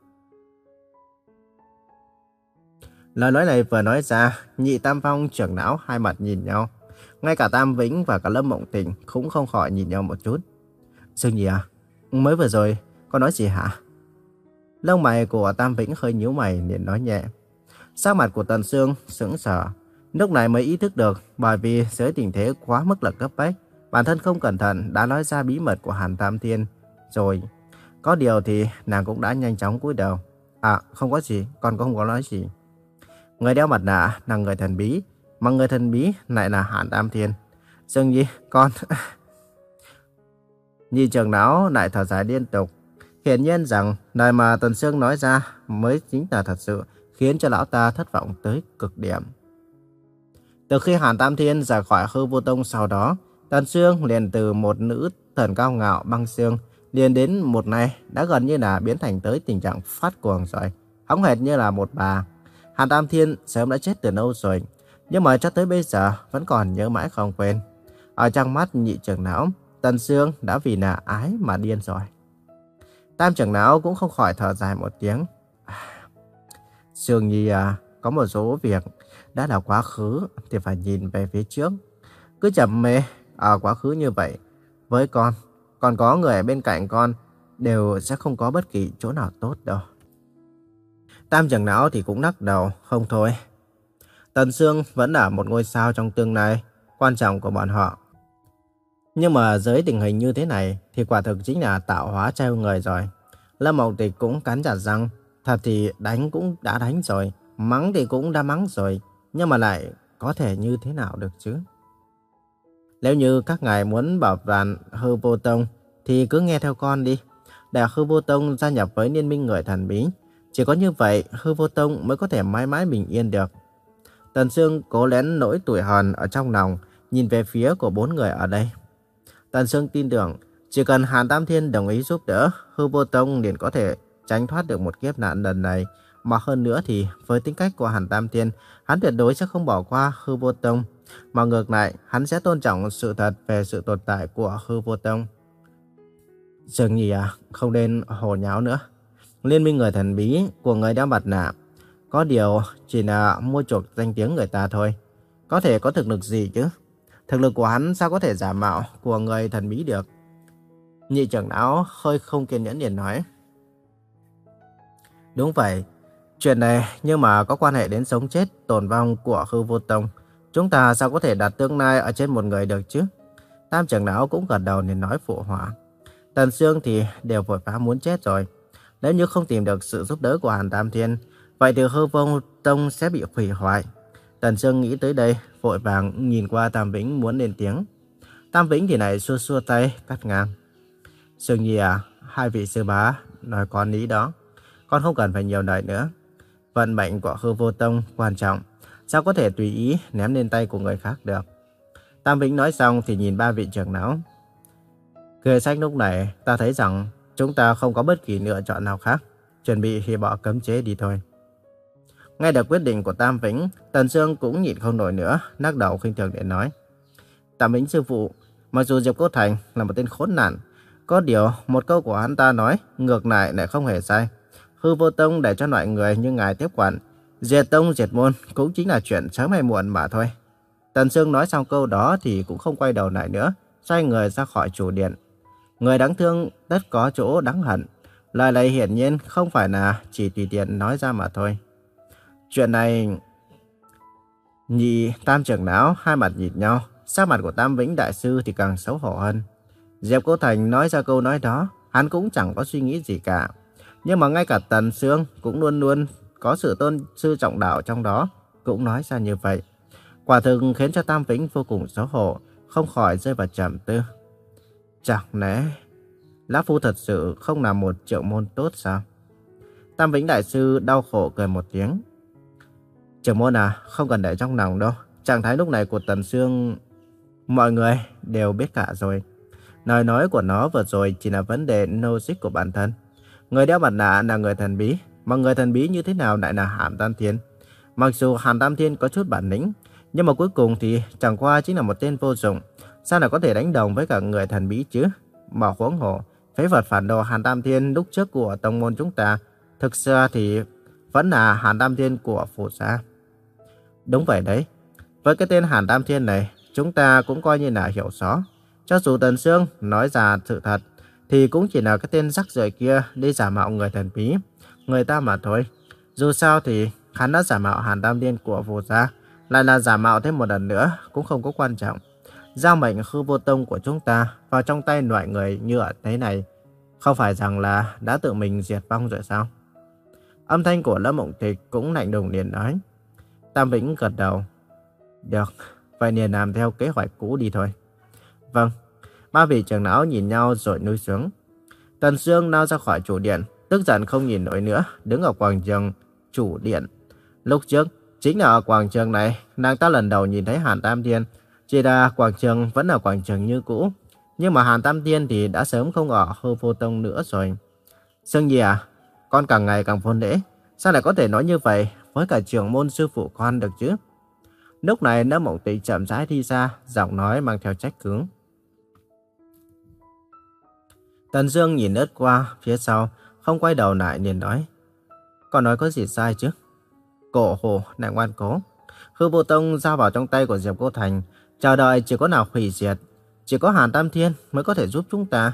Lời nói này vừa nói ra, Nhị Tam Phong trưởng lão hai mặt nhìn nhau. Ngay cả Tam Vĩnh và cả Lâm Mộng Tình cũng không khỏi nhìn nhau một chút. Dương Nhi à, mới vừa rồi con nói gì hả? Lông mày của Tam Vĩnh hơi nhíu mày liền nói nhẹ. Sắc mặt của Tần Sương sững sờ, lúc này mới ý thức được bởi vì dưới tình thế quá mức là cấp bách, bản thân không cẩn thận đã nói ra bí mật của Hàn Tam Thiên rồi. Có điều thì nàng cũng đã nhanh chóng cúi đầu. À, không có gì, con không có nói gì. Người đeo mặt nạ là người thần bí, mà người thần bí lại là Hàn Tam Thiên. Dương Nhi, con... Nhị trưởng lão lại thở dài liên tục. Hiển nhiên rằng lời mà Tần Sương nói ra mới chính là thật sự khiến cho lão ta thất vọng tới cực điểm. Từ khi Hàn Tam Thiên rời khỏi Hư Vô Tông sau đó, Tần Sương liền từ một nữ thần cao ngạo băng xương liền đến một nay đã gần như là biến thành tới tình trạng phát cuồng rồi, hóng hệt như là một bà. Hàn Tam Thiên sớm đã chết từ lâu rồi, nhưng mà cho tới bây giờ vẫn còn nhớ mãi không quên. Ở trong mắt nhị trưởng lão, Tần Sương đã vì là ái mà điên rồi. Tam trưởng lão cũng không khỏi thở dài một tiếng. Sương Nhi à, có một số việc đã là quá khứ thì phải nhìn về phía trước. Cứ chậm mê ở quá khứ như vậy, với con, còn có người ở bên cạnh con đều sẽ không có bất kỳ chỗ nào tốt đâu. Tam trưởng lão thì cũng lắc đầu, không thôi. Tần Sương vẫn là một ngôi sao trong tương lai quan trọng của bọn họ. Nhưng mà dưới tình hình như thế này thì quả thực chính là tạo hóa treo người rồi. Lâm Mộng Tịch cũng cắn chặt răng. Thật thì đánh cũng đã đánh rồi, mắng thì cũng đã mắng rồi, nhưng mà lại có thể như thế nào được chứ? Nếu như các ngài muốn bảo toàn Hư Vô Tông thì cứ nghe theo con đi. Để Hư Vô Tông gia nhập với liên minh người thần bí. Chỉ có như vậy Hư Vô Tông mới có thể mãi mãi bình yên được. Tần Sương cố lén nỗi tủi hờn ở trong lòng, nhìn về phía của bốn người ở đây. Tần Sương tin tưởng chỉ cần Hàn Tam Thiên đồng ý giúp đỡ, Hư Vô Tông liền có thể tránh thoát được một kiếp nạn lần này. Mà hơn nữa thì với tính cách của Hàn Tam Thiên, hắn tuyệt đối sẽ không bỏ qua Hư Vô Tông. Mà ngược lại, hắn sẽ tôn trọng sự thật về sự tồn tại của Hư Vô Tông. Dương Nhi à, không nên hồ nháo nữa. Liên minh người thần bí của người đeo mặt nạ, có điều chỉ là mua chuộc danh tiếng người ta thôi. Có thể có thực lực gì chứ? Thực lực của hắn sao có thể giả mạo của người thần bí được? Nhị trưởng lão hơi không kiên nhẫn liền nói. Đúng vậy, chuyện này nhưng mà có quan hệ đến sống chết tồn vong của Hư Vô Tông. Chúng ta sao có thể đặt tương lai ở trên một người được chứ? Tam trưởng lão cũng gật đầu nên nói phụ họa. Tần Sương thì đều vội vã muốn chết rồi. Nếu như không tìm được sự giúp đỡ của Hàn Tam Thiên, vậy thì Hư Vô Tông sẽ bị hủy hoại. Tần Sương nghĩ tới đây, vội vàng nhìn qua Tam Vĩnh muốn lên tiếng. Tam Vĩnh thì lại xua xua tay, cắt ngang. Sương Nhi à, hai vị sư bá nói con lý đó. Con không cần phải nhiều lời nữa. Vận mệnh của Hư Vô Tông quan trọng. sao có thể tùy ý ném lên tay của người khác được. Tam Vĩnh nói xong thì nhìn ba vị trưởng lão. Kê sách lúc này ta thấy rằng chúng ta không có bất kỳ lựa chọn nào khác, chuẩn bị hủy bỏ cấm chế đi thôi. Nghe được quyết định của Tam Vĩnh, Tần Sương cũng nhịn không nổi nữa, lắc đầu khinh thường để nói. Tam Vĩnh sư phụ, mặc dù Diệp Cô Thành là một tên khốn nạn, có điều một câu của hắn ta nói ngược lại lại không hề sai. Hư Vô Tông để cho loại người như ngài tiếp quản, diệt tông diệt môn cũng chính là chuyện sớm hay muộn mà thôi. Tần Sương nói xong câu đó thì cũng không quay đầu lại nữa, xoay người ra khỏi chủ điện. Người đáng thương tất có chỗ đáng hận. Lời này hiển nhiên không phải là chỉ tùy tiện nói ra mà thôi. Chuyện này... Nhị Tam trưởng lão hai mặt nhìn nhau, sắc mặt của Tam Vĩnh đại sư thì càng xấu hổ hơn. Diệp Cô Thành nói ra câu nói đó, hắn cũng chẳng có suy nghĩ gì cả. Nhưng mà ngay cả Tần Sương cũng luôn luôn có sự tôn sư trọng đạo trong đó, cũng nói ra như vậy. Quả thực khiến cho Tam Vĩnh vô cùng xấu hổ, không khỏi rơi vào trầm tư. Chẳng lẽ Lão Phu thật sự không làm một triệu môn tốt sao? Tam Vĩnh đại sư đau khổ cười một tiếng. Trưởng môn à, không cần để trong lòng đâu. Trạng thái lúc này của Tần Sương mọi người đều biết cả rồi. Lời nói của nó vừa rồi chỉ là vấn đề logic của bản thân. Người đeo mặt nạ là người thần bí, mà người thần bí như thế nào lại là Hàn Tam Thiên? Mặc dù Hàn Tam Thiên có chút bản lĩnh, nhưng mà cuối cùng thì chẳng qua chính là một tên vô dụng. Sao lại có thể đánh đồng với cả người thần bí chứ? Mà huống hồ, phế vật phản đồ Hàn Tam Thiên lúc trước của tông môn chúng ta, thực ra thì vẫn là Hàn Tam Thiên của Phù Sa. Đúng vậy đấy. Với cái tên Hàn Tam Thiên này, chúng ta cũng coi như là hiểu rõ. Cho dù Tần Sương nói ra sự thật, thì cũng chỉ là cái tên rắc rưởi kia đi giả mạo người thần bí, người ta mà thôi. Dù sao thì hắn đã giả mạo Hàn Tam Thiên của Phù Sa, lại là giả mạo thêm một lần nữa cũng không có quan trọng. Giao mệnh Hư Vô Tông của chúng ta vào trong tay loại người như ở thế này, không phải rằng là đã tự mình diệt vong rồi sao? Âm thanh của Lâm Mộng Tịch cũng lạnh lùng liền nói. Tam Vĩnh gật đầu. Được, vậy liền làm theo kế hoạch cũ đi thôi. Vâng. Ba vị trưởng lão nhìn nhau rồi nuốt xuống. Tần Sương lao ra khỏi chủ điện, tức giận không nhìn nổi nữa, đứng ở quảng trường chủ điện. Lúc trước, chính là ở quảng trường này, nàng ta lần đầu nhìn thấy Hàn Tam Thiên. Chỉ là quảng trường vẫn là quảng trường như cũ, nhưng mà Hàn Tam Thiên thì đã sớm không ở Hư Vô Tông nữa rồi. Sương Nhi à, con càng ngày càng vô lễ, sao lại có thể nói như vậy với cả trưởng môn sư phụ con được chứ? Lúc này Lâm Mộng Tịch chậm rãi đi ra, giọng nói mang theo trách cứ. Tần Dương nhìn lướt qua phía sau, không quay đầu lại liền nói. Con nói có gì sai chứ? Cổ hồ lại ngoan cố. Hư Vô Tông giao vào trong tay của Diệp Cô Thành, chờ đợi chỉ có nào hủy diệt. Chỉ có Hàn Tam Thiên mới có thể giúp chúng ta.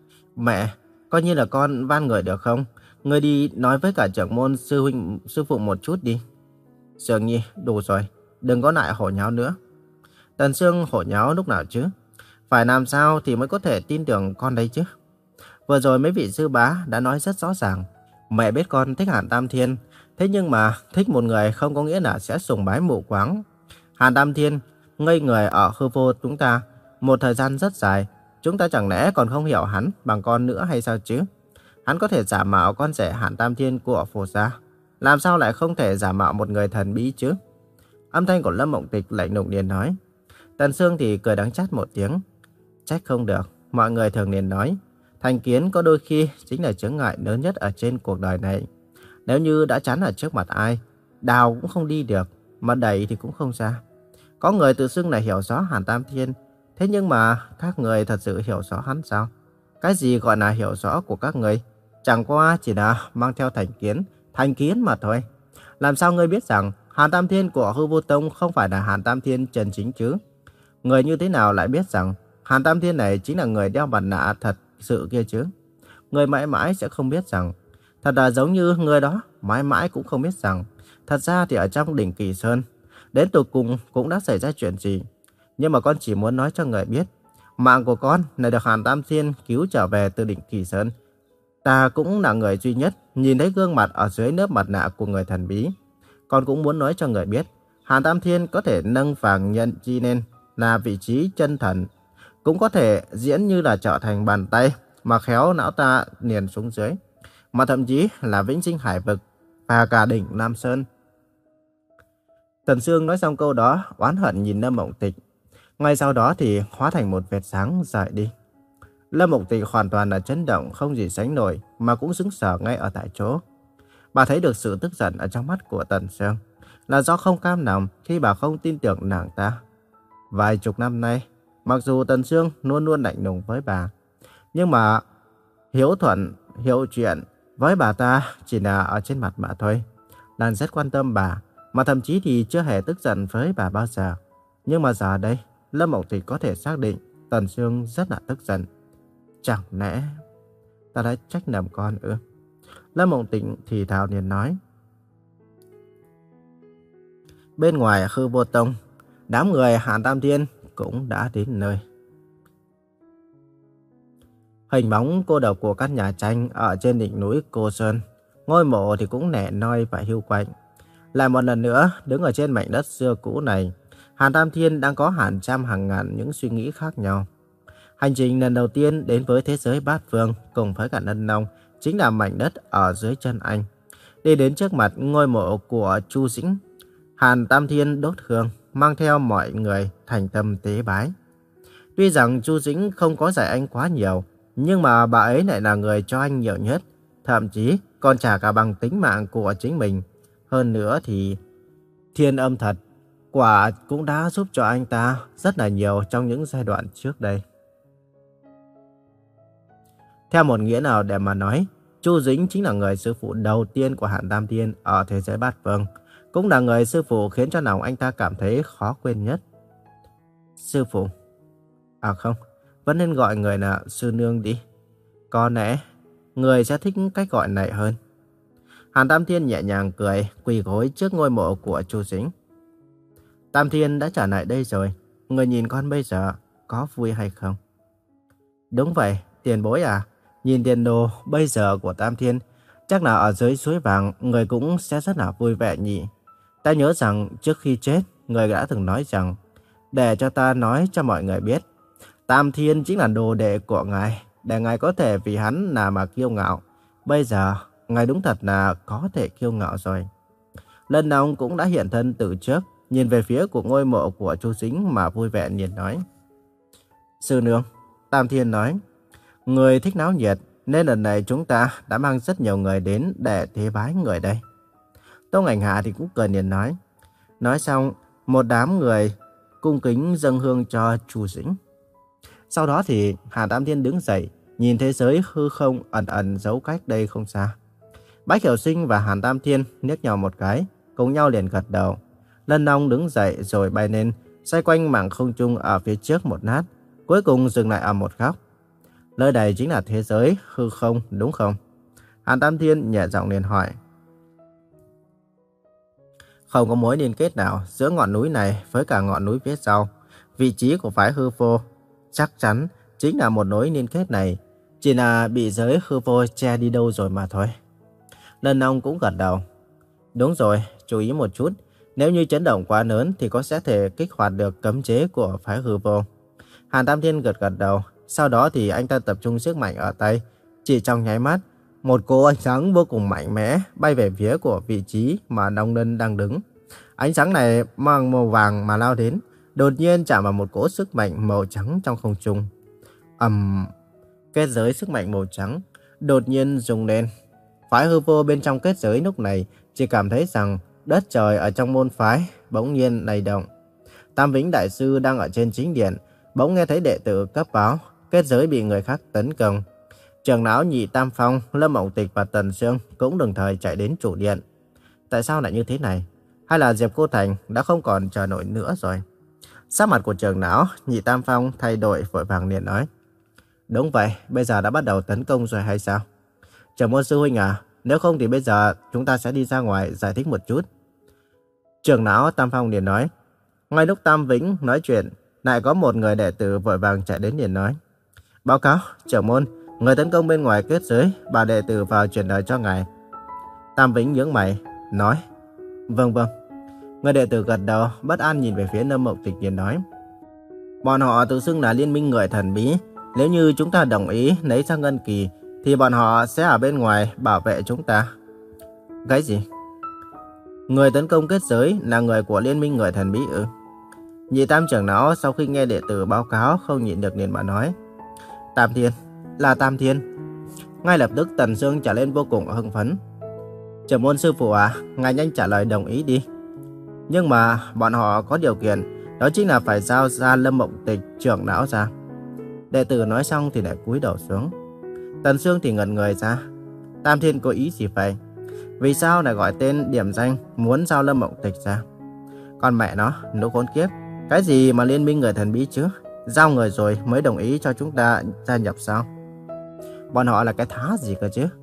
Mẹ, coi như là con van người được không? Người đi nói với cả trưởng môn sư huynh sư phụ một chút đi. Sương Nhi, đủ rồi, đừng có lại hổ nháo nữa. Tần Sương hổ nháo lúc nào chứ? Phải làm sao thì mới có thể tin tưởng con đây chứ? Vừa rồi mấy vị sư bá đã nói rất rõ ràng. Mẹ biết con thích Hàn Tam Thiên, thế nhưng mà thích một người không có nghĩa là sẽ sùng bái mù quáng. Hàn Tam Thiên ngây người ở hư vô chúng ta một thời gian rất dài. Chúng ta chẳng lẽ còn không hiểu hắn bằng con nữa hay sao chứ? Hắn có thể giả mạo con rể Hàn Tam Thiên của Phù Sa, làm sao lại không thể giả mạo một người thần bí chứ? Âm thanh của Lâm Mộng Tịch lạnh lùng liền nói. Tần Sương thì cười đắng chát một tiếng. Trách không được, mọi người thường liền nói, thành kiến có đôi khi chính là chướng ngại lớn nhất ở trên cuộc đời này. Nếu như đã chắn ở trước mặt ai, đào cũng không đi được, mà đẩy thì cũng không ra. Có người tự xưng là hiểu rõ Hàn Tam Thiên, thế nhưng mà các người thật sự hiểu rõ hắn sao? Cái gì gọi là hiểu rõ của các người? Chẳng qua chỉ là mang theo thành kiến, thành kiến mà thôi. Làm sao ngươi biết rằng Hàn Tam Thiên của Hư Vô Tông không phải là Hàn Tam Thiên chân chính chứ? Người như thế nào lại biết rằng Hàn Tam Thiên này chính là người đeo mặt nạ thật sự kia chứ? Người mãi mãi sẽ không biết rằng, thật là giống như người đó mãi mãi cũng không biết rằng, thật ra thì ở trong đỉnh Kỳ Sơn, đến tột cùng cũng đã xảy ra chuyện gì. Nhưng mà con chỉ muốn nói cho người biết, mạng của con là được Hàn Tam Thiên cứu trở về từ đỉnh Kỳ Sơn. Ta cũng là người duy nhất nhìn thấy gương mặt ở dưới lớp mặt nạ của người thần bí. Con cũng muốn nói cho người biết, Hàn Tam Thiên có thể nâng vàng nhân chi lên là vị trí chân thần, cũng có thể diễn như là trở thành bàn tay mà khéo não ta liền xuống dưới, mà thậm chí là vĩnh sinh hải vực và cả đỉnh Nam Sơn. Tần Sương nói xong câu đó, oán hận nhìn Lâm Mộng Tịch. Ngay sau đó thì hóa thành một vệt sáng rời đi. Lâm Mộng Tịch hoàn toàn là chấn động không gì sánh nổi, mà cũng sững sờ ngay ở tại chỗ. Bà thấy được sự tức giận ở trong mắt của Tần Sương, là do không cam lòng khi bà không tin tưởng nàng ta. Vài chục năm nay, mặc dù Tần Sương luôn luôn lạnh lùng với bà, nhưng mà hiếu thuận, hiểu chuyện với bà ta chỉ là ở trên mặt mà thôi. Nàng rất quan tâm bà, mà thậm chí thì chưa hề tức giận với bà bao giờ. Nhưng mà giờ đây, Lâm Mộng Tịch có thể xác định Tần Sương rất là tức giận. Chẳng lẽ ta đã trách lầm con ư? Lâm Mộng Tịch thì thào liền nói. Bên ngoài Hư Vô Tông, đám người Hàn Tam Thiên cũng đã đến nơi. Hình bóng cô độc của căn nhà tranh ở trên đỉnh núi Cô Sơn, ngôi mộ thì cũng nẻ noi và hiu quạnh. Lại một lần nữa, đứng ở trên mảnh đất xưa cũ này, Hàn Tam Thiên đang có hàng trăm hàng ngàn những suy nghĩ khác nhau. Hành trình lần đầu tiên đến với thế giới bát phương cùng với cả Ân Long chính là mảnh đất ở dưới chân anh. Đi đến trước mặt ngôi mộ của Chu Dĩnh, Hàn Tam Thiên đốt hương, mang theo mọi người thành tâm tế bái. Tuy rằng Chu Dĩnh không có dạy anh quá nhiều, nhưng mà bà ấy lại là người cho anh nhiều nhất, thậm chí còn trả cả bằng tính mạng của chính mình. Hơn nữa thì thiên âm thật, quả cũng đã giúp cho anh ta rất là nhiều trong những giai đoạn trước đây. Theo một nghĩa nào để mà nói, Chu Dĩnh chính là người sư phụ đầu tiên của Hàn Tam Thiên ở thế giới bát phương, cũng là người sư phụ khiến cho lòng anh ta cảm thấy khó quên nhất. Sư phụ? À không, vẫn nên gọi người là sư nương đi. Có lẽ người sẽ thích cách gọi này hơn. Hàn Tam Thiên nhẹ nhàng cười, quỳ gối trước ngôi mộ của Chu Dĩnh. Tam Thiên đã trở lại đây rồi, người nhìn con bây giờ có vui hay không? Đúng vậy, tiền bối à, nhìn tiền đồ bây giờ của Tam Thiên, chắc là ở dưới suối vàng người cũng sẽ rất là vui vẻ nhỉ. Ta nhớ rằng trước khi chết, người đã từng nói rằng, để cho ta nói cho mọi người biết, Tam Thiên chính là đồ đệ của ngài, để ngài có thể vì hắn là mà kiêu ngạo. Bây giờ, ngài đúng thật là có thể kiêu ngạo rồi. Lần nào cũng đã hiện thân từ trước, nhìn về phía của ngôi mộ của Chu Dĩnh mà vui vẻ liền nói. Sư nương, Tam Thiên nói, người thích náo nhiệt, nên lần này chúng ta đã mang rất nhiều người đến để tế bái người đây. Tông Ảnh Hạ thì cũng cười liền nói. Nói xong, một đám người cung kính dâng hương cho Chu Dĩnh. Sau đó thì Hàn Tam Thiên đứng dậy, nhìn thế giới hư không ẩn ẩn giấu cách đây không xa. Bách Hiểu Sinh và Hàn Tam Thiên liếc nhau một cái, cùng nhau liền gật đầu. Lân Long đứng dậy rồi bay lên, xoay quanh mảng không trung ở phía trước một lát, cuối cùng dừng lại ở một góc. Nơi đây chính là thế giới hư không, đúng không? Hàn Tam Thiên nhẹ giọng liền hỏi. Không có mối liên kết nào giữa ngọn núi này với cả ngọn núi phía sau. Vị trí của phái hư vô chắc chắn chính là một nối liên kết này, chỉ là bị giới hư vô che đi đâu rồi mà thôi. Lần ông cũng gật đầu. Đúng rồi, chú ý một chút. Nếu như chấn động quá lớn thì có sẽ thể kích hoạt được cấm chế của phái hư vô. Hàn Tam Thiên gật gật đầu. Sau đó thì anh ta tập trung sức mạnh ở tay. Chỉ trong nháy mắt, một cỗ ánh sáng vô cùng mạnh mẽ bay về phía của vị trí mà Đông Lân đang đứng. Ánh sáng này mang màu vàng mà lao đến, đột nhiên chạm vào một cỗ sức mạnh màu trắng trong không trung. ầm, um, kết giới sức mạnh màu trắng đột nhiên rung lên. Phái hư vô bên trong kết giới lúc này chỉ cảm thấy rằng đất trời ở trong môn phái bỗng nhiên lay động. Tam Vĩnh Đại Sư đang ở trên chính điện, bỗng nghe thấy đệ tử cấp báo kết giới bị người khác tấn công. Trưởng lão Nhị Tam Phong, Lâm Mộng Tịch và Tần Sương cũng đồng thời chạy đến chủ điện. Tại sao lại như thế này? Hay là Diệp Cô Thành đã không còn chờ nổi nữa rồi? Sắc mặt của trưởng lão Nhị Tam Phong thay đổi, vội vàng liền nói. Đúng vậy, bây giờ đã bắt đầu tấn công rồi hay sao? Trưởng môn sư huynh à, nếu không thì bây giờ chúng ta sẽ đi ra ngoài giải thích một chút. Trưởng lão Tam Phong liền nói. Ngay lúc Tam Vĩnh nói chuyện, lại có một người đệ tử vội vàng chạy đến liền nói. Báo cáo, trưởng môn, người tấn công bên ngoài kết giới, bà đệ tử vào truyền lời cho ngài. Tam Vĩnh nhướng mày, nói. Vâng vâng. Người đệ tử gật đầu, bất an nhìn về phía Lâm Mộng Tịch liền nói. Bọn họ tự xưng là liên minh người thần bí. Nếu như chúng ta đồng ý lấy ra ngân kỳ, thì bọn họ sẽ ở bên ngoài bảo vệ chúng ta. Cái gì? Người tấn công kết giới là người của Liên minh người thần bí ư? Nhị Tam trưởng lão sau khi nghe đệ tử báo cáo không nhịn được liền mà nói. Tam Thiên, là Tam Thiên. Ngay lập tức Tần Sương trở lên vô cùng hưng phấn. Trưởng môn sư phụ à, ngài nhanh trả lời đồng ý đi. Nhưng mà bọn họ có điều kiện, đó chính là phải giao ra Lâm Mộng Tịch trưởng lão ra. Đệ tử nói xong thì lại cúi đầu xuống. Tần Sương thì ngẩn người ra. Tam Thiên có ý gì vậy? Vì sao lại gọi tên điểm danh muốn giao Lâm Mộng Tịch ra? Con mẹ nó, lũ khốn kiếp. Cái gì mà liên minh người thần bí chứ? Giao người rồi mới đồng ý cho chúng ta gia nhập sao? Bọn họ là cái thá gì cơ chứ?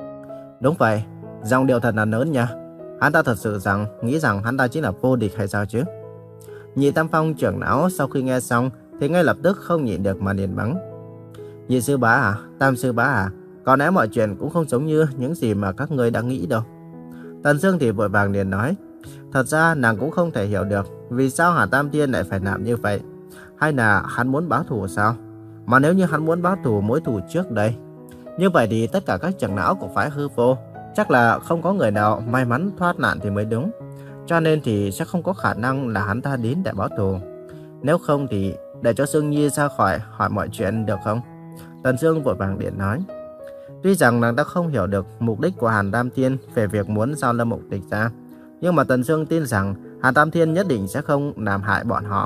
Đúng vậy, giọng điệu thật là lớn nha. Hắn ta thật sự rằng nghĩ rằng hắn ta chính là vô địch hay sao chứ? Nhị Tam Phong trưởng lão sau khi nghe xong thì ngay lập tức không nhịn được mà liền mắng. Nhị sư bá à, Tam sư bá à, có lẽ mọi chuyện cũng không giống như những gì mà các ngươi đã nghĩ đâu. Tần Sương thì vội vàng liền nói. Thật ra nàng cũng không thể hiểu được vì sao Hà Tam Thiên lại phải làm như vậy. Hay là hắn muốn báo thù sao? Mà nếu như hắn muốn báo thù mối thù trước đây, như vậy thì tất cả các trưởng lão của phái Hư Vô chắc là không có người nào may mắn thoát nạn thì mới đúng. Cho nên thì sẽ không có khả năng là hắn ta đến để báo thù. Nếu không thì để cho Sương Nhi ra khỏi hỏi mọi chuyện được không? Tần Sương vội vàng điện nói. Tuy rằng nàng đã không hiểu được mục đích của Hàn Tam Thiên về việc muốn giao Lâm Mộng Tịch ra, nhưng mà Tần Sương tin rằng Hàn Tam Thiên nhất định sẽ không làm hại bọn họ.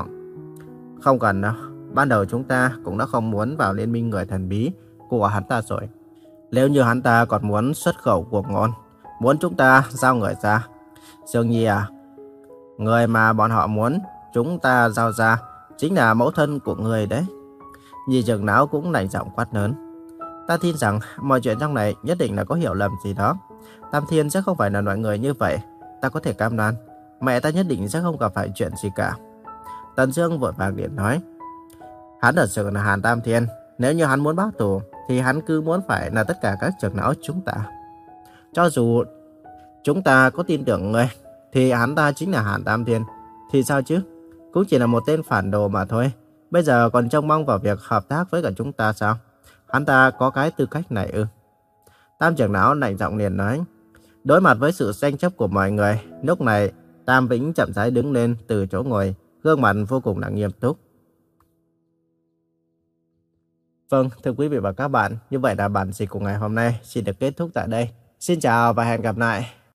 Không cần đâu, ban đầu chúng ta cũng đã không muốn vào liên minh người thần bí của hắn ta rồi. Nếu như hắn ta còn muốn xuất khẩu cuộc ngôn, muốn chúng ta giao người ra. Sương Nhi à, người mà bọn họ muốn chúng ta giao ra chính là mẫu thân của người đấy. Nhị trưởng lão cũng lạnh giọng quát lớn. Ta tin rằng mọi chuyện trong này nhất định là có hiểu lầm gì đó. Tam Thiên sẽ không phải là loại người như vậy. Ta có thể cam đoan mẹ ta nhất định sẽ không gặp phải chuyện gì cả. Tần Sương vội vàng điện nói. Hắn thật sự là Hàn Tam Thiên. Nếu như hắn muốn báo thù thì hắn cứ muốn phải là tất cả các trưởng lão chúng ta. Cho dù chúng ta có tin tưởng người thì hắn ta chính là Hàn Tam Thiên. Thì sao chứ? Cũng chỉ là một tên phản đồ mà thôi. Bây giờ còn trông mong vào việc hợp tác với cả chúng ta sao? Hắn ta có cái tư cách này ư? Tam trưởng lão lạnh giọng liền nói. Đối mặt với sự tranh chấp của mọi người, lúc này Tam Vĩnh chậm rãi đứng lên từ chỗ ngồi, gương mặt vô cùng là nghiêm túc. Vâng, thưa quý vị và các bạn, như vậy là bản dịch của ngày hôm nay xin được kết thúc tại đây. Xin chào và hẹn gặp lại.